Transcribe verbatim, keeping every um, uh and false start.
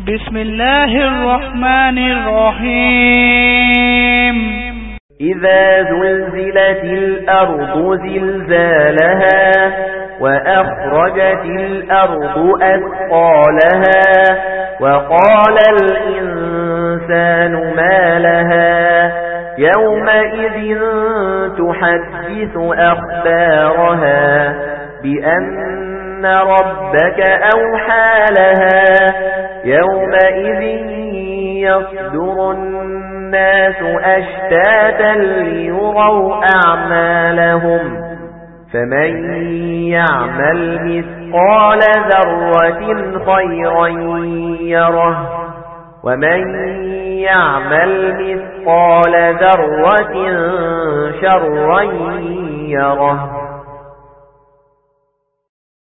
بسم الله الرحمن الرحيم إذا زلزلت الأرض زلزالها وأخرجت الأرض أثقالها وقال الإنسان ما لها يومئذ تحدث أخبارها بأن ربك أوحى لها يومئذ يصدر الناس أشتاتا ليروا أعمالهم فمن يعمل مثقال ذرة خيرا يره ومن يعمل مثقال ذرة شرا يره